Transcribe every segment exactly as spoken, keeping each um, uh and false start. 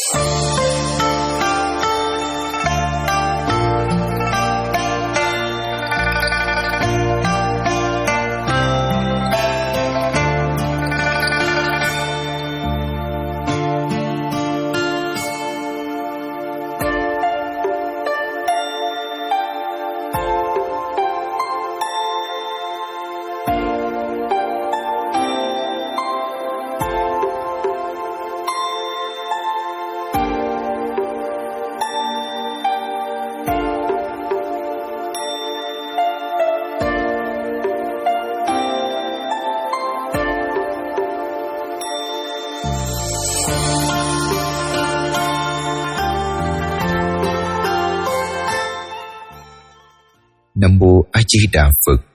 Nam Mô A Di Đà Phật.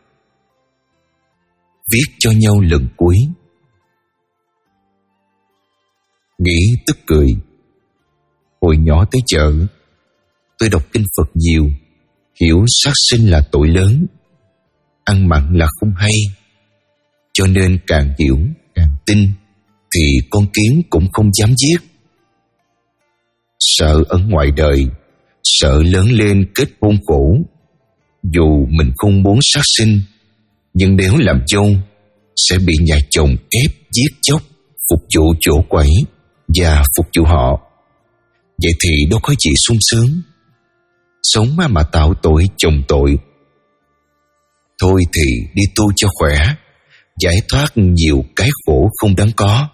Viết cho nhau lần cuối. Nghĩ tức cười. Hồi nhỏ tới chợ, tôi đọc kinh Phật nhiều, hiểu sát sinh là tội lớn, ăn mặn là không hay, cho nên càng hiểu càng tin, thì con kiến cũng không dám giết. Sợ ở ngoài đời, sợ lớn lên kết hôn khổ. Dù mình không muốn sát sinh, nhưng nếu làm dâu sẽ bị nhà chồng ép giết chóc, phục vụ chỗ quẩy và phục vụ họ. Vậy thì đâu có gì sung sướng. Sống mà, mà tạo tội chồng tội. Thôi thì đi tu cho khỏe, giải thoát nhiều cái khổ không đáng có.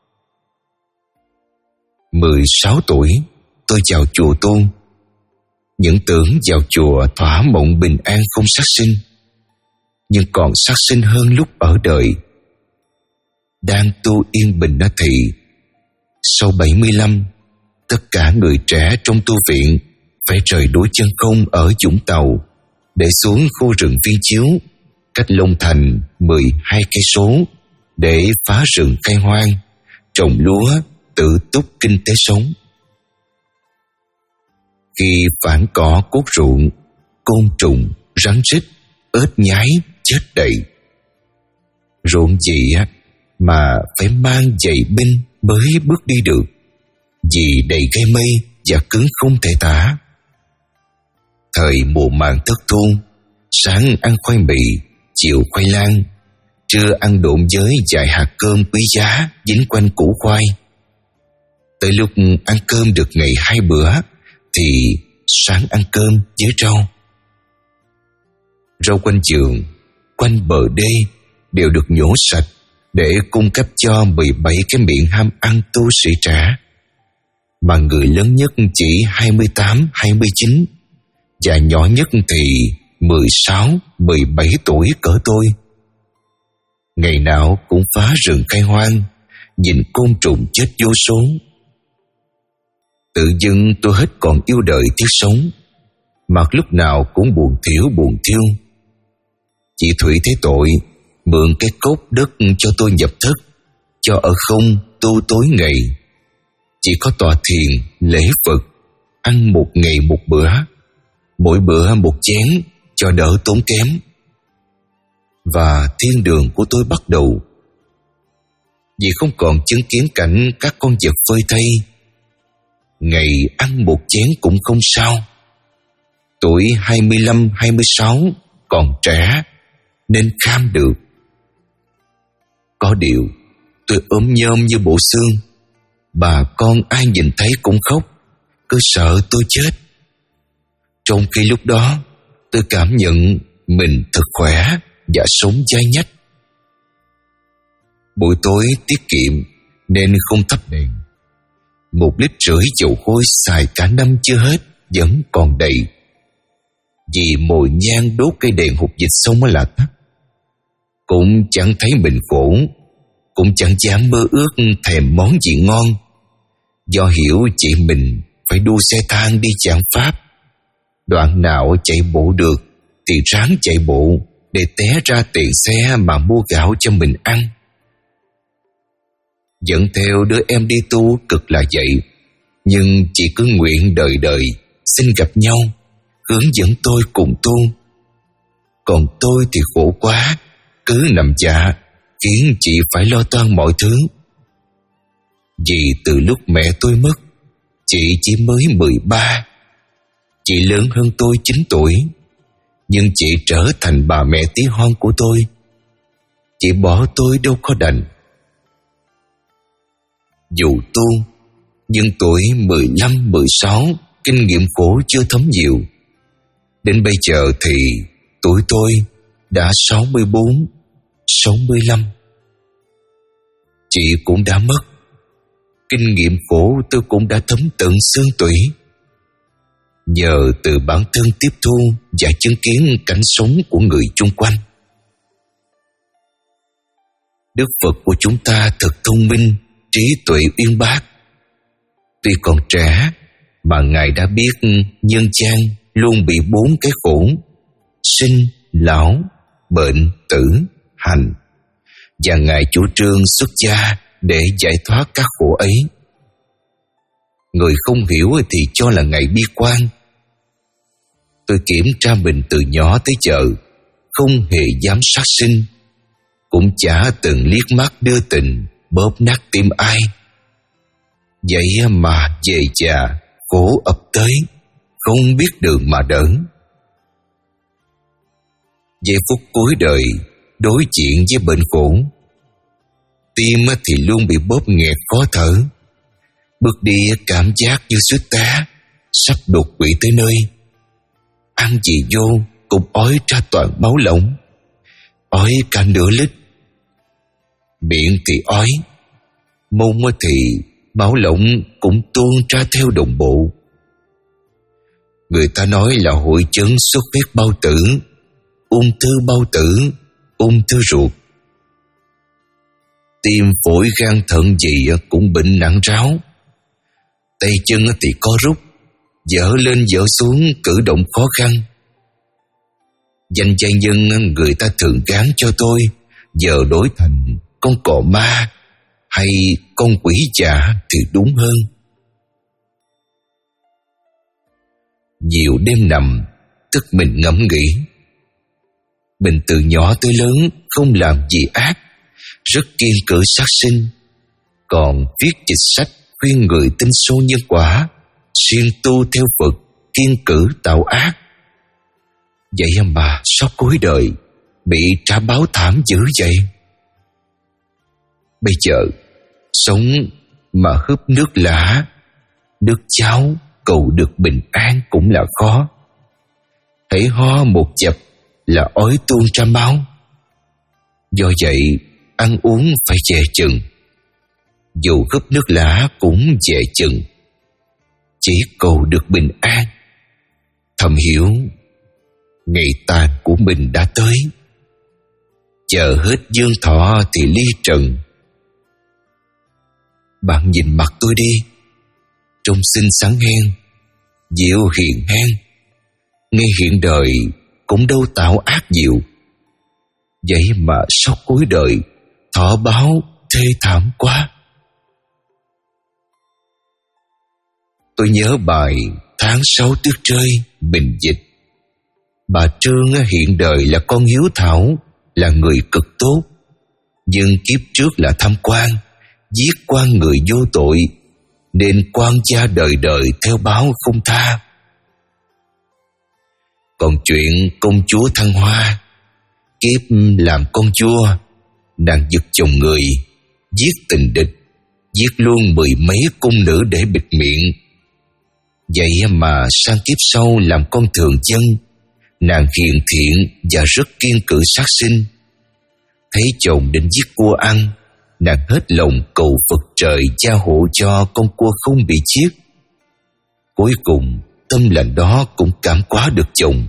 mười sáu tuổi tôi vào chùa tu. Những tưởng vào chùa thỏa mộng bình an không sát sinh, nhưng còn sát sinh hơn lúc ở đời. Đang tu yên bình đó thì sau bảy mươi lăm, tất cả người trẻ trong tu viện phải rời núi Chân Không ở Vũng Tàu để xuống khu rừng Viên Chiếu cách Long Thành mười hai cây số để phá rừng khai hoang, trồng lúa, tự túc kinh tế sống. Khi phản cỏ cốt ruộng, côn trùng, rắn rít, ếch nhái chết đầy. Ruộng gì á mà phải mang giày binh mới bước đi được, vì đầy gai mây và cứng không thể tả. Thời mùa màng thất thu, sáng ăn khoai mì, chiều khoai lang, trưa ăn độn với vài hạt cơm quý giá dính quanh củ khoai. Tới lúc ăn cơm được ngày hai bữa thì sáng ăn cơm với rau. Rau quanh giường, quanh bờ đê đều được nhổ sạch để cung cấp cho mười bảy cái miệng ham ăn tu sĩ trẻ, mà người lớn nhất chỉ hai mươi tám, hai mươi chín và nhỏ nhất thì mười sáu, mười bảy tuổi cỡ tôi. Ngày nào cũng phá rừng khai hoang, nhìn côn trùng chết vô số. Tự dưng tôi hết còn yêu đời thiết sống, mặt lúc nào cũng buồn thiểu buồn thiêu. Chị Thủy thấy tội, mượn cái cốt đất cho tôi nhập thất, cho ở không tu tối ngày. Chỉ có tọa thiền, lễ Phật, ăn một ngày một bữa, mỗi bữa một chén cho đỡ tốn kém. Và thiên đường của tôi bắt đầu. Vì không còn chứng kiến cảnh các con vật phơi thây, ngày ăn một chén cũng không sao. Tuổi hai mươi lăm, hai mươi sáu còn trẻ nên kham được. Có điều tôi ốm nhom như bộ xương, bà con ai nhìn thấy cũng khóc, cứ sợ tôi chết. Trong khi lúc đó tôi cảm nhận mình thật khỏe và sống dai nhách. Buổi tối tiết kiệm nên không thắp đèn. Một lít rưỡi dầu hôi xài cả năm chưa hết vẫn còn đầy. Vì mồi nhang đốt cây đèn hụt dịch xong là tắt. Cũng chẳng thấy mình khổ, cũng chẳng dám mơ ước thèm món gì ngon, do hiểu chị mình phải đua xe thang đi giảng pháp. Đoạn nào chạy bộ được thì ráng chạy bộ để té ra tiền xe mà mua gạo cho mình ăn. Dẫn theo đứa em đi tu cực là vậy, nhưng chị cứ nguyện đời đời xin gặp nhau, hướng dẫn tôi cùng tu. Còn tôi thì khổ quá, cứ nằm dạ khiến chị phải lo toan mọi thứ. Vì từ lúc mẹ tôi mất, Chị chỉ mới mười ba. Chị lớn hơn tôi chín tuổi, nhưng chị trở thành bà mẹ tí hon của tôi. Chị bỏ tôi đâu có đành. Dù tu, nhưng tuổi mười lăm, mười sáu, kinh nghiệm khổ chưa thấm nhiều. Đến bây giờ thì tuổi tôi đã sáu mươi bốn, sáu mươi lăm. Chị cũng đã mất. Kinh nghiệm khổ tôi cũng đã thấm tận xương tủy. Nhờ từ bản thân tiếp thu và chứng kiến cảnh sống của người chung quanh. Đức Phật của chúng ta thật thông minh, trí tuệ uyên bác. Tuy còn trẻ mà Ngài đã biết nhân gian luôn bị bốn cái khổ: sinh, lão, bệnh, tử, hành. Và Ngài chủ trương xuất gia để giải thoát các khổ ấy. Người không hiểu thì cho là Ngài bi quan. Tôi kiểm tra mình từ nhỏ tới giờ, không hề dám sát sinh, cũng chả từng liếc mắt đưa tình bóp nát tim ai. Vậy mà về già khổ ập tới, không biết đường mà đỡ. Giây phút cuối đời đối diện với bệnh khổ, tim thì luôn bị bóp nghẹt khó thở. Bước đi cảm giác như suýt té, sắp đột quỵ tới nơi. Ăn gì vô cũng ói ra toàn máu lỏng, ói cả nửa lít. Miệng thì ói, mông thì máu lỏng cũng tuôn ra theo đồng bộ. Người ta nói là hội chứng xuất huyết bao tử, ung thư bao tử, ung thư ruột. Tim phổi gan thận gì cũng bệnh nặng ráo. Tay chân thì co rút, dở lên dở xuống, cử động khó khăn. Danh gia nhân người ta thường gán cho tôi giờ đổi thành con cò ma hay con quỷ già thì đúng hơn. Nhiều đêm nằm, tức mình ngẫm nghĩ. Mình từ nhỏ tới lớn không làm gì ác, rất kiên cử sát sinh, còn viết dịch sách khuyên người tin số nhân quả, siêng tu theo Phật, kiên cử tạo ác. Vậy mà sau cuối đời bị trả báo thảm dữ vậy. Bây giờ sống mà húp nước lã, nước cháo cầu được bình an cũng là khó. Hãy ho một chập là ói tuôn ra máu. Do vậy ăn uống phải dè chừng, dù húp nước lã cũng dè chừng, chỉ cầu được bình an. Thầm hiểu ngày tàn của mình đã tới, chờ hết dương thọ thì ly trần. Bạn nhìn mặt tôi đi, trông xinh xắn hen, dịu hiền hen, ngay hiện đời cũng đâu tạo ác nhiều. Vậy mà sau cuối đời thọ báo thê thảm quá. Tôi nhớ bài Tháng sáu tuyết rơi bình dịch. Bà Trương hiện đời là con hiếu thảo, là người cực tốt, nhưng kiếp trước là tham quan, giết quan người vô tội, nên quan gia đời đời theo báo không tha. Còn chuyện công chúa Thăng Hoa, kiếp làm con vua, nàng giật chồng người, giết tình địch, giết luôn mười mấy cung nữ để bịt miệng. Vậy mà sang kiếp sau làm con thường dân, nàng hiền thiện và rất kiên cử sát sinh. Thấy chồng định giết cua ăn, nàng hết lòng cầu Phật trời gia hộ cho con cua không bị giết. Cuối cùng tâm lành đó cũng cảm hóa được chồng.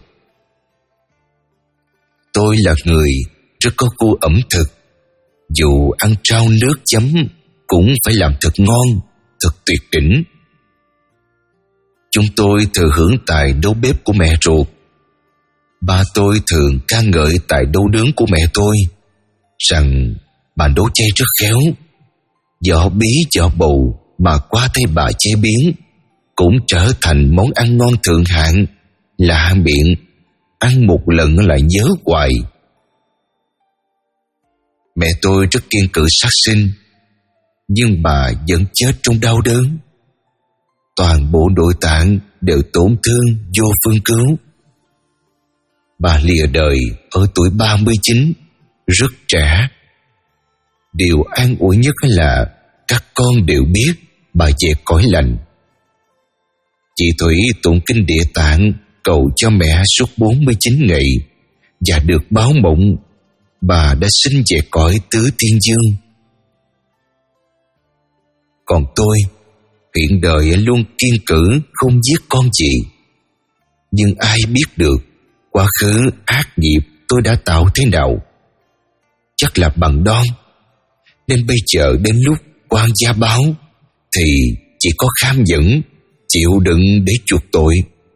Tôi là người rất có gu ẩm thực, dù ăn trao nước chấm cũng phải làm thật ngon, thật tuyệt đỉnh. Chúng tôi thừa hưởng tài nấu bếp của mẹ ruột. Ba tôi thường ca ngợi tài nấu nướng của mẹ tôi, rằng bà nấu chay rất khéo. Vỏ bí vỏ bầu mà qua tay bà chế biến cũng trở thành món ăn ngon thượng hạng, lạ miệng, ăn một lần lại nhớ hoài. Mẹ tôi rất kiên cử sát sinh, nhưng bà vẫn chết trong đau đớn. toàn bộ nội tạng đều tổn thương vô phương cứu. Bà lìa đời ở tuổi ba mươi chín, rất trẻ. Điều an ủi nhất là các con đều biết bà về cõi lành. Chị Thủy tụng kinh Địa Tạng cầu cho mẹ suốt bốn mươi chín ngày và được báo mộng bà đã sinh về cõi Tứ Thiên Dương. Còn tôi, hiện đời luôn kiên cử không giết con chị. Nhưng ai biết được quá khứ ác nghiệp tôi đã tạo thế nào? Chắc là bằng đon. Nên bây giờ đến lúc quan gia báo thì chỉ có kham nhẫn, chịu đựng để chuộc tội.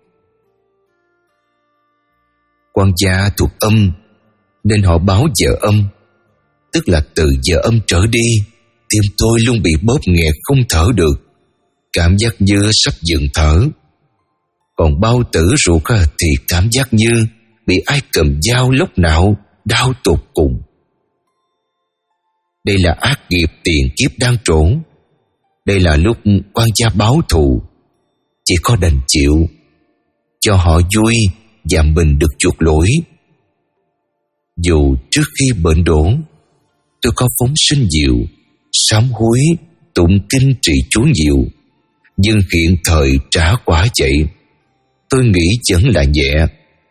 Quan gia thuộc âm nên họ báo giờ âm, tức là từ giờ âm trở đi, tim tôi luôn bị bóp nghẹt không thở được, cảm giác như sắp dừng thở. Còn bao tử ruột thì cảm giác như bị ai cầm dao lốc nạo, đau tột cùng. Đây là ác nghiệp tiền kiếp đang trổ. Đây là lúc quan gia báo thù, chỉ có đành chịu, cho họ vui và mình được chuộc lỗi. Dù trước khi bệnh đổ, tôi có phóng sinh diệu, sám hối, tụng kinh trì chú nhiều, nhưng hiện thời trả quả vậy, tôi nghĩ vẫn là nhẹ.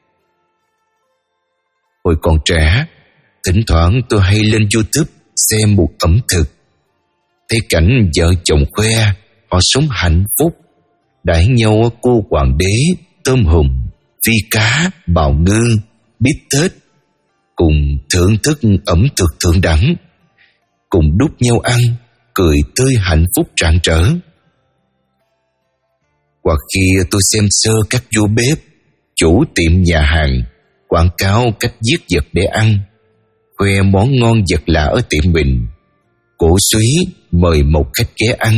Hồi còn trẻ, thỉnh thoảng tôi hay lên YouTube xem một ẩm thực, thấy cảnh vợ chồng khoe họ sống hạnh phúc, đãi nhau cô hoàng đế, tôm hùm, phi cá, bào ngư, bít tết, cùng thưởng thức ẩm thực thượng đẳng, cùng đút nhau ăn, cười tươi hạnh phúc rạng rỡ. Hoặc khi tôi xem sơ các vô bếp, chủ tiệm nhà hàng quảng cáo cách giết vật để ăn, khoe món ngon vật lạ ở tiệm mình, cổ suý mời một khách ghé ăn.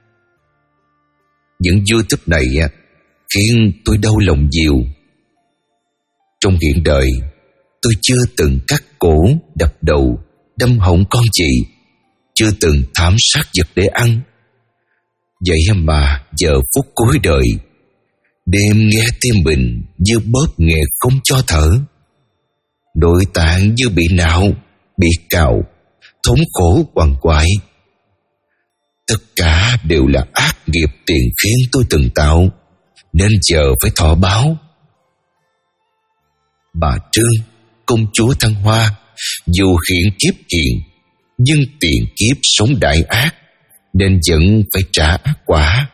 Những YouTube này khiến tôi đau lòng nhiều. Trong hiện đời, tôi chưa từng cắt cổ, đập đầu, đâm họng con chị, chưa từng thảm sát vật để ăn. Vậy mà giờ phút cuối đời, đêm nghe tim mình như bóp nghẹt không cho thở, nội tạng như bị nạo, bị cào, thống khổ quằn quại. Tất cả đều là ác nghiệp tiền khiến tôi từng tạo, nên giờ phải thọ báo. Bà Trương, công chúa Thăng Hoa, dù hiện kiếp hiền, nhưng tiền kiếp sống đại ác, nên vẫn phải trả ác quả.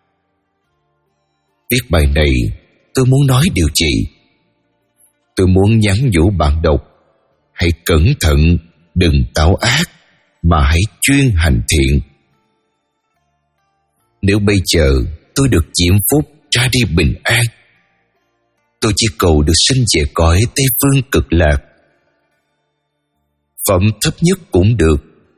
Viết bài này, tôi muốn nói điều gì? Tôi muốn nhắn nhủ bạn đọc, hãy cẩn thận, đừng tạo ác, mà hãy chuyên hành thiện. Nếu bây giờ tôi được diễm phúc ra đi bình an, tôi chỉ cầu được sinh về cõi Tây Phương Cực Lạc. Phẩm thấp nhất cũng được.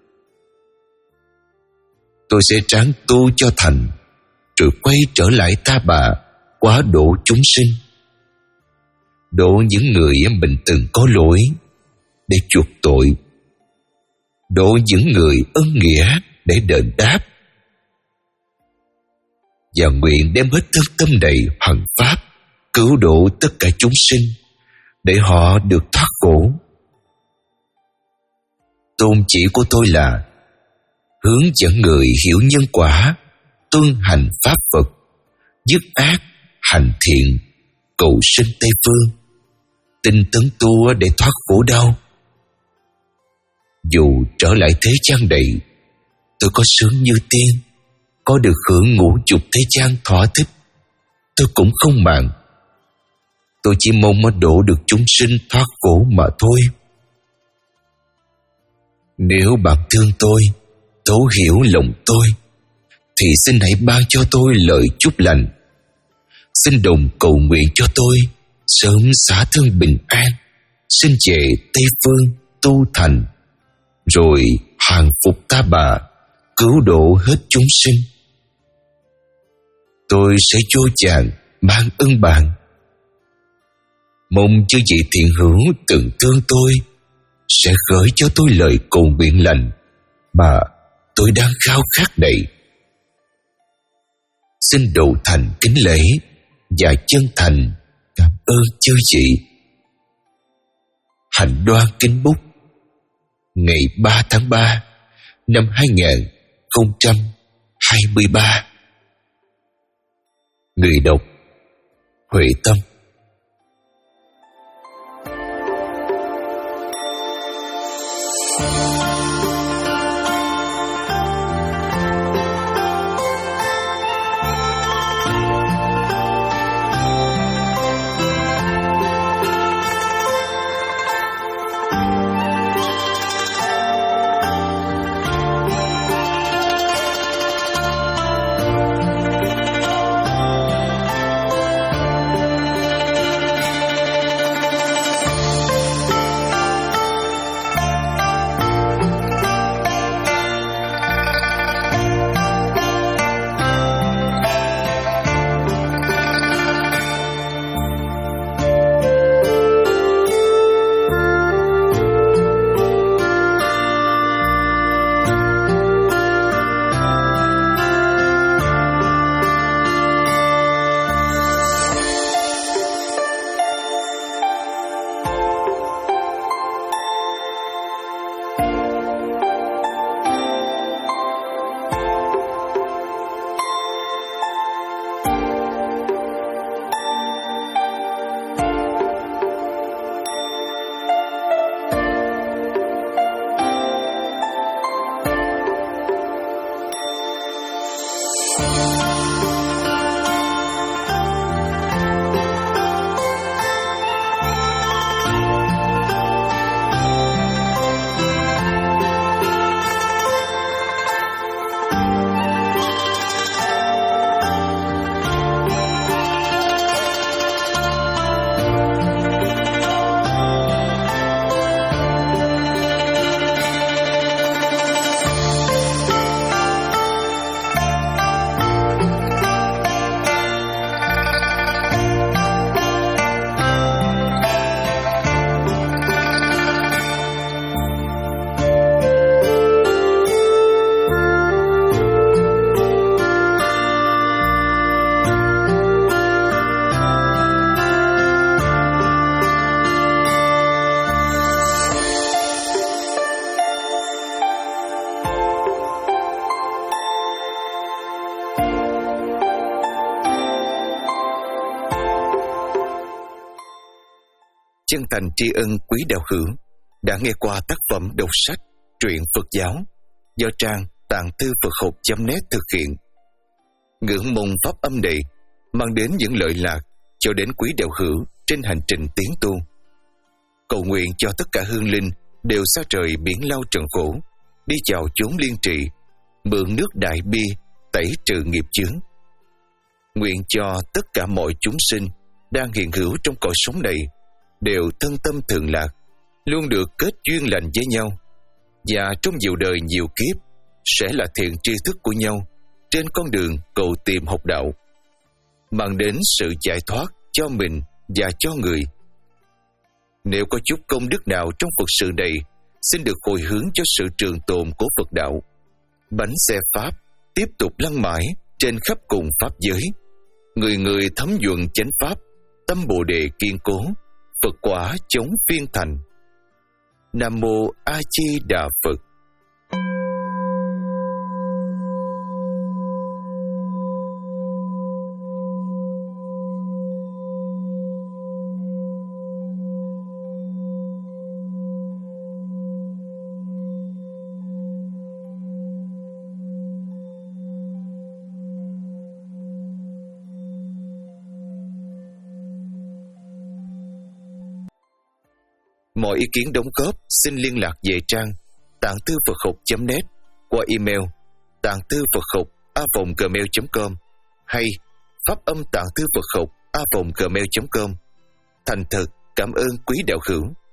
Tôi sẽ ráng tu cho thành, rồi quay trở lại Ta Bà, quá độ chúng sinh, độ những người mình từng có lỗi để chuộc tội, độ những người ân nghĩa để đền đáp, và nguyện đem hết thân tâm đầy hoằng pháp cứu độ tất cả chúng sinh để họ được thoát khổ. Tôn chỉ của tôi là hướng dẫn người hiểu nhân quả, tuân hành pháp Phật, dứt ác, hành thiện, cầu sinh Tây Phương, tinh tấn tu để thoát khổ đau. Dù trở lại thế gian này, tôi có sướng như tiên, có được hưởng ngũ dục thế gian thỏa thích, tôi cũng không màng. Tôi chỉ mong mà độ được chúng sinh thoát khổ mà thôi. Nếu bạn thương tôi, thấu hiểu lòng tôi, thì xin hãy ban cho tôi lời chúc lành. Xin đồng cầu nguyện cho tôi sớm xả thân bình an, xin về Tây Phương tu thành, rồi hàng phục Ta Bà, cứu độ hết chúng sinh. Tôi sẽ vô vàn mang ơn bạn. Mong chư vị thiện hữu từng thương tôi sẽ gửi cho tôi lời cầu nguyện lành mà tôi đang khao khát này. xin đầu thành kính lễ và chân thành cảm ơn chư vị. Hạnh Đoan kính bút, ngày ba tháng ba năm hai nghìn không trăm hai mươi ba. Người đọc Huệ Tâm. Chân thành tri ân quý đạo hữu đã nghe qua tác phẩm đọc sách truyện Phật giáo do trang tạng thư Phật học chấm net thực hiện. Ngưỡng mong pháp âm này mang đến những lợi lạc cho đến quý đạo hữu trên hành trình tiến tu. Cầu nguyện cho tất cả hương linh đều xa trời biển lao trần khổ, đi vào chốn liên trì, mượn nước đại bi tẩy trừ nghiệp chướng. Nguyện cho tất cả mọi chúng sinh đang hiện hữu trong cõi sống này đều thân tâm thường lạc, luôn được kết duyên lành với nhau, và trong nhiều đời nhiều kiếp sẽ là thiện tri thức của nhau trên con đường cầu tìm học đạo, mang đến sự giải thoát cho mình và cho người. Nếu có chút công đức nào trong Phật sự này, xin được hồi hướng cho sự trường tồn của Phật đạo. Bánh xe Pháp tiếp tục lăn mãi trên khắp cùng Pháp giới, người người thấm nhuận chánh Pháp, tâm Bồ Đề kiên cố, Phật quả chống phiên thành. Nam Mô A Di Đà Phật. Mọi ý kiến đóng góp xin liên lạc về trang tạng thư Phật học chấm net qua email tạng thư Phật học a vòng gmail chấm com hay pháp âm tạng thư Phật học a vòng gmail chấm com. Thành thật cảm ơn quý đạo hữu.